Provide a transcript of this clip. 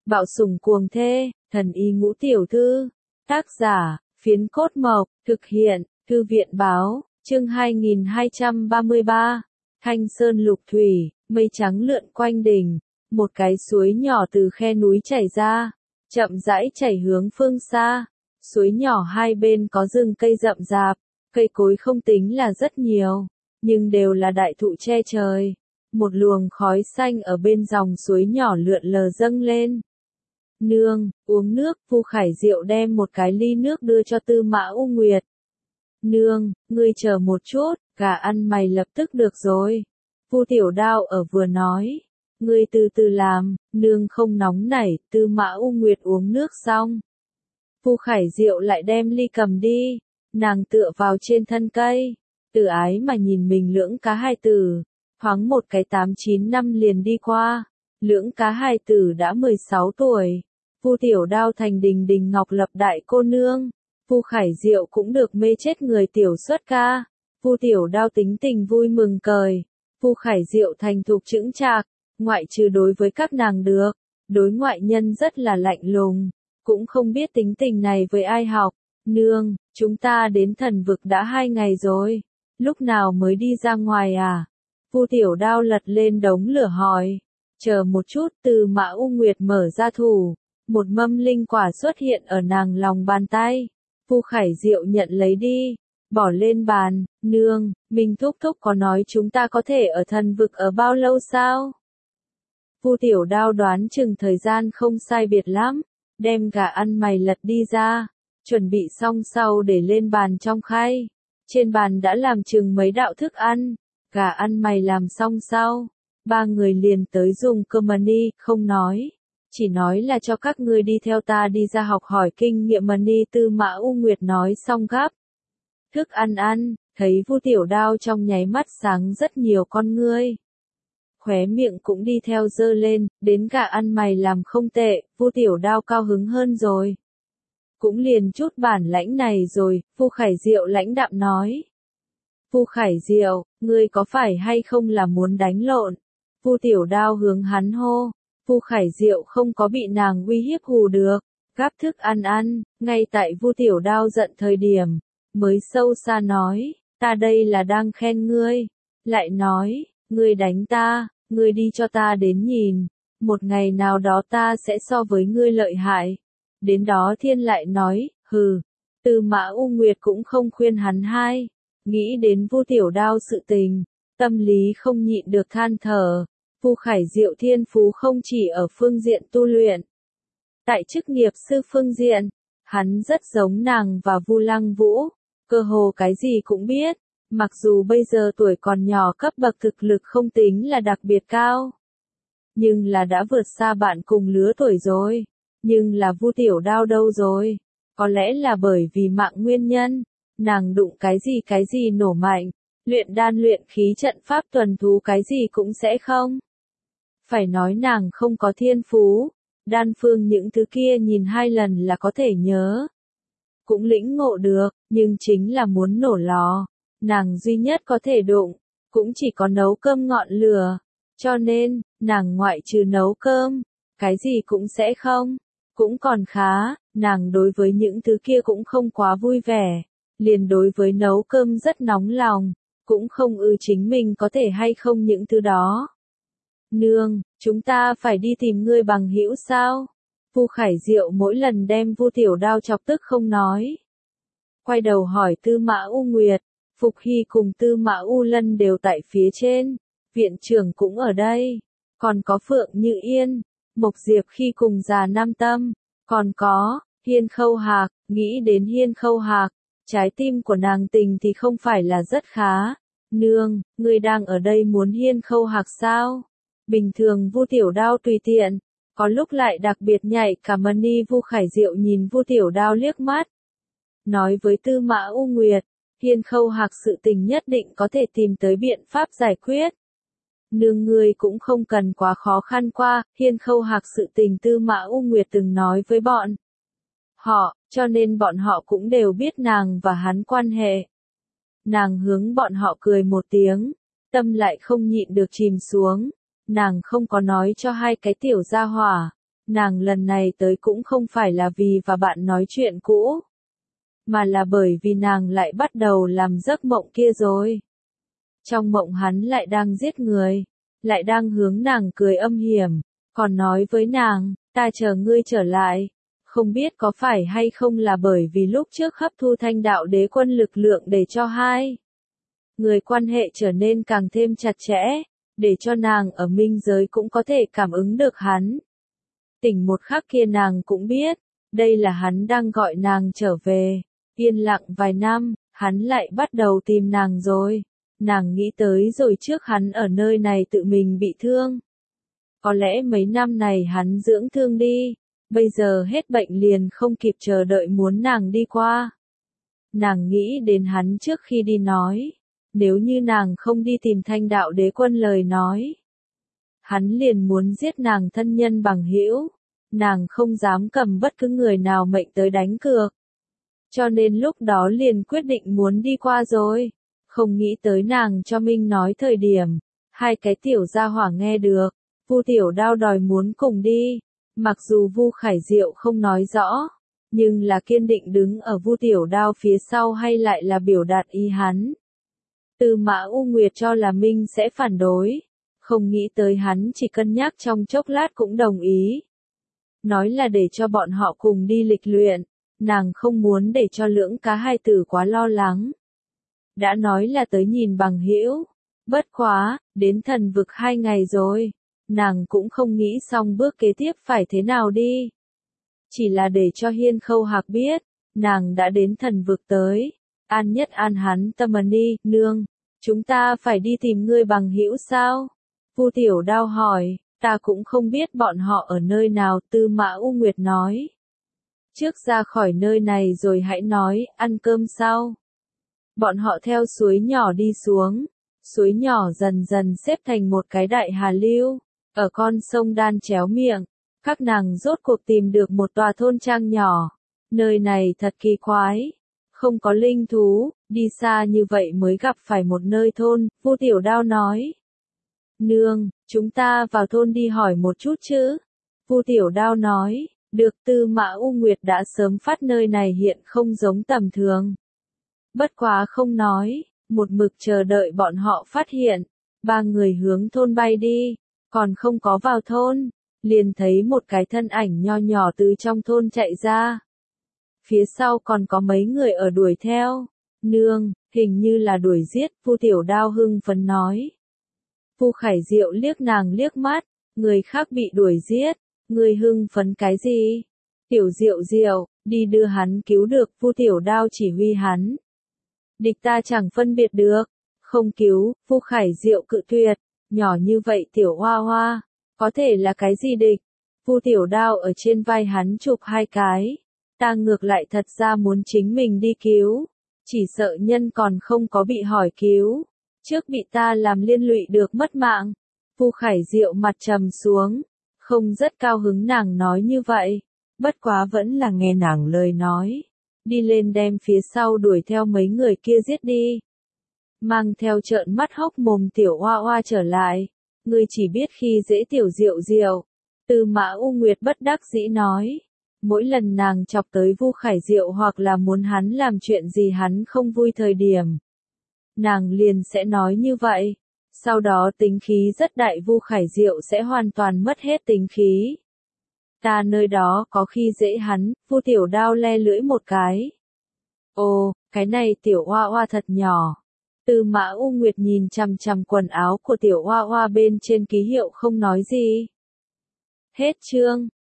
Bạo sủng cuồng thê, thần y ngũ tiểu thư. Tác giả, Phiến Cốt Mộc, thực hiện, Thư viện báo, chương 2233. Thanh sơn lục thủy, mây trắng lượn quanh đỉnh, một cái suối nhỏ từ khe núi chảy ra, chậm rãi chảy hướng phương xa. Suối nhỏ hai bên có rừng cây rậm rạp, cây cối không tính là rất nhiều, nhưng đều là đại thụ che trời. Một luồng khói xanh ở bên dòng suối nhỏ lượn lờ dâng lên. Nương, uống nước. Vu Khải Diệu đem một cái ly nước đưa cho Tư Mã U Nguyệt. Nương, ngươi chờ một chút, gà ăn mày lập tức được rồi. Vu Tiểu Đao ở vừa nói. Ngươi từ từ làm, nương không nóng nảy. Tư Mã U Nguyệt uống nước xong. Vu Khải Diệu lại đem ly cầm đi. Nàng tựa vào trên thân cây, từ ái mà nhìn mình lưỡng cá hài tử. Thoáng một cái 8-9 năm liền đi qua, lưỡng cá hài tử đã 16 tuổi. Vu Tiểu Đao thành đình đình ngọc lập đại cô nương. Vu Khải Diệu cũng được mê chết người tiểu xuất ca. Vu Tiểu Đao tính tình vui mừng cười. Vu Khải Diệu thành thục chững chạc, ngoại trừ đối với các nàng được, đối ngoại nhân rất là lạnh lùng, cũng không biết tính tình này với ai học. Nương, chúng ta đến thần vực đã 2 ngày rồi, lúc nào mới đi ra ngoài à? Vu Tiểu Đao lật lên đống lửa hỏi. Chờ một chút. Tư Mã U Nguyệt mở ra thủ, một mâm linh quả xuất hiện ở nàng lòng bàn tay. Vu Khải Diệu nhận lấy đi, bỏ lên bàn. Nương, Minh thúc thúc có nói chúng ta có thể ở thần vực ở bao lâu sao? Vu Tiểu Đao đoán chừng thời gian không sai biệt lắm, đem gà ăn mày lật đi ra, chuẩn bị xong sau để lên bàn trong khay. Trên bàn đã làm chừng mấy đạo thức ăn. Gà ăn mày làm xong sau, 3 người liền tới dùng cơm mani, không nói. Chỉ nói là cho các ngươi đi theo ta đi ra học hỏi kinh nghiệm mani. Tư Mã U Nguyệt nói xong gắp thức ăn ăn, thấy Vu Tiểu Đao trong nháy mắt sáng rất nhiều con ngươi. Khóe miệng cũng đi theo giơ lên, đến gà ăn mày làm không tệ, Vu Tiểu Đao cao hứng hơn rồi. Cũng liền chút bản lãnh này rồi. Vu Khải Diệu lãnh đạm nói. Vu Khải Diệu, ngươi có phải hay không là muốn đánh lộn? Vu Tiểu Đao hướng hắn hô. Vu Khải Diệu không có bị nàng uy hiếp hù được, gắp thức ăn ăn, ngay tại Vu Tiểu Đao giận thời điểm, mới sâu xa nói, ta đây là đang khen ngươi, lại nói, ngươi đánh ta, ngươi đi cho ta đến nhìn, một ngày nào đó ta sẽ so với ngươi lợi hại. Đến đó thiên lại nói, hừ. Tư Mã U Nguyệt cũng không khuyên hắn hai. Nghĩ đến Vu Tiểu Đao sự tình, tâm lý không nhịn được than thở. Vu Khải Diệu thiên phú không chỉ ở phương diện tu luyện, tại chức nghiệp sư phương diện, hắn rất giống nàng và Vu Lăng Vũ, cơ hồ cái gì cũng biết. Mặc dù bây giờ tuổi còn nhỏ, cấp bậc thực lực không tính là đặc biệt cao, nhưng là đã vượt xa bạn cùng lứa tuổi rồi. Nhưng là Vu Tiểu Đao đâu rồi? Có lẽ là bởi vì mạng nguyên nhân, nàng đụng cái gì nổ mạnh, luyện đan luyện khí trận pháp tuần thú cái gì cũng sẽ không. Phải nói nàng không có thiên phú, đan phương những thứ kia nhìn 2 lần là có thể nhớ. Cũng lĩnh ngộ được, nhưng chính là muốn nổ lò, nàng duy nhất có thể đụng, cũng chỉ có nấu cơm ngọn lửa. Cho nên, nàng ngoại trừ nấu cơm, cái gì cũng sẽ không. Cũng còn khá, nàng đối với những thứ kia cũng không quá vui vẻ, liền đối với nấu cơm rất nóng lòng, cũng không chính mình có thể hay không những thứ đó. Nương, chúng ta phải đi tìm ngươi bằng hữu sao? Vu Khải Diệu mỗi lần đem Vu Tiểu Đao chọc tức không nói. Quay đầu hỏi Tư Mã U Nguyệt, Phục Hy cùng Tư Mã U Lân đều tại phía trên, viện trưởng cũng ở đây, còn có Phượng Như Yên, Mộc Diệp khi cùng già Nam Tâm, còn có Hiên Khâu Hạc. Nghĩ đến Hiên Khâu Hạc, trái tim của nàng tình thì không phải là rất khá. Nương, ngươi đang ở đây muốn Hiên Khâu Hạc sao? Bình thường Vu Tiểu Đao tùy tiện, có lúc lại đặc biệt nhạy cả mani. Vu Khải Diệu nhìn Vu Tiểu Đao liếc mắt, nói với Tư Mã U Nguyệt, Hiên Khâu Hạc sự tình nhất định có thể tìm tới biện pháp giải quyết. Nương ngươi cũng không cần quá khó khăn qua. Hiên Khâu Hạc sự tình Tư Mã U Nguyệt từng nói với bọn họ, cho nên bọn họ cũng đều biết nàng và hắn quan hệ. Nàng hướng bọn họ cười một tiếng, tâm lại không nhịn được chìm xuống. Nàng không có nói cho 2 cái tiểu gia hỏa, Nàng lần này tới cũng không phải là vì và bạn nói chuyện cũ, mà là bởi vì nàng lại bắt đầu làm giấc mộng kia rồi. Trong mộng hắn lại đang giết người, lại đang hướng nàng cười âm hiểm, còn nói với nàng, ta chờ ngươi trở lại. Không biết có phải hay không là bởi vì lúc trước hấp thu Thanh Đạo Đế Quân lực lượng để cho hai người quan hệ trở nên càng thêm chặt chẽ, để cho nàng ở minh giới cũng có thể cảm ứng được hắn. Tỉnh một khắc kia nàng cũng biết, đây là hắn đang gọi nàng trở về. Yên lặng vài năm, hắn lại bắt đầu tìm nàng rồi. Nàng nghĩ tới rồi trước hắn ở nơi này tự mình bị thương. Có lẽ mấy năm này hắn dưỡng thương đi, bây giờ hết bệnh liền không kịp chờ đợi muốn nàng đi qua. Nàng nghĩ đến hắn trước khi đi nói, nếu như nàng không đi tìm Thanh Đạo Đế Quân lời nói, hắn liền muốn giết nàng thân nhân bằng hữu, nàng không dám cầm bất cứ người nào mệnh tới đánh cược. Cho nên lúc đó liền quyết định muốn đi qua rồi, không nghĩ tới nàng cho Minh nói thời điểm, hai cái tiểu gia hỏa nghe được, Vu Tiểu Đao đòi muốn cùng đi, mặc dù Vu Khải Diệu không nói rõ, nhưng là kiên định đứng ở Vu Tiểu Đao phía sau hay lại là biểu đạt ý hắn. Tư Mã U Nguyệt cho là Minh sẽ phản đối, không nghĩ tới hắn chỉ cân nhắc trong chốc lát cũng đồng ý. Nói là để cho bọn họ cùng đi lịch luyện, nàng không muốn để cho Lưỡng Cá hai tử quá lo lắng. Đã nói là tới nhìn bằng hữu, bất quá, đến Thần Vực 2 ngày rồi, nàng cũng không nghĩ xong bước kế tiếp phải thế nào đi. Chỉ là để cho Hiên Khâu Hạc biết, nàng đã đến Thần Vực tới. An Nhất An hắn Tamani, nương, chúng ta phải đi tìm ngươi bằng hữu sao? Vu Tiểu Đao hỏi, ta cũng không biết bọn họ ở nơi nào, Tư Mã U Nguyệt nói. Trước ra khỏi nơi này rồi hãy nói, ăn cơm sau. Bọn họ theo suối nhỏ đi xuống, suối nhỏ dần dần xếp thành một cái đại hà lưu, ở con sông đan chéo miệng, các nàng rốt cuộc tìm được một tòa thôn trang nhỏ. Nơi này thật kỳ quái, không có linh thú, đi xa như vậy mới gặp phải một nơi thôn, Vu Tiểu Đao nói. Nương, chúng ta vào thôn đi hỏi một chút chứ. Vu Tiểu Đao nói, được. Tư Mã U Nguyệt đã sớm phát nơi này hiện không giống tầm thường. Bất quá không nói, một mực chờ đợi bọn họ phát hiện. Ba người hướng thôn bay đi, còn không có vào thôn, liền thấy một cái thân ảnh nho nhỏ từ trong thôn chạy ra. Phía sau còn có mấy người ở đuổi theo. Nương, hình như là đuổi giết, Vu Tiểu Đao hưng phấn nói. Vu Khải Diệu liếc nàng liếc mắt, người khác bị đuổi giết, người hưng phấn cái gì? Tiểu Diệu Diệu, đi đưa hắn cứu được, Vu Tiểu Đao chỉ huy hắn. Địch ta chẳng phân biệt được, không cứu, Vu Khải Diệu cự tuyệt, nhỏ như vậy tiểu hoa hoa, có thể là cái gì địch? Vu Tiểu Đao ở trên vai hắn chụp hai cái, ta ngược lại thật ra muốn chính mình đi cứu, chỉ sợ nhân còn không có bị hỏi cứu, trước bị ta làm liên lụy được mất mạng. Vu Khải Diệu mặt trầm xuống, không rất cao hứng nàng nói như vậy, bất quá vẫn là nghe nàng lời nói, đi lên đem phía sau đuổi theo mấy người kia giết đi. Mang theo trợn mắt hốc mồm tiểu hoa hoa trở lại, ngươi chỉ biết khi dễ tiểu Diệu Diệu. Tư Mã U Nguyệt bất đắc dĩ nói, mỗi lần nàng chọc tới Vu Khải Diệu hoặc là muốn hắn làm chuyện gì hắn không vui thời điểm, nàng liền sẽ nói như vậy, sau đó tính khí rất đại, Vu Khải Diệu sẽ hoàn toàn mất hết tính khí. Ta nơi đó có khi dễ hắn, Vu Tiểu Đao le lưỡi một cái. Ồ, cái này tiểu hoa hoa thật nhỏ. Tư Mã U Nguyệt nhìn chằm chằm quần áo của tiểu hoa hoa bên trên ký hiệu không nói gì. Hết chương.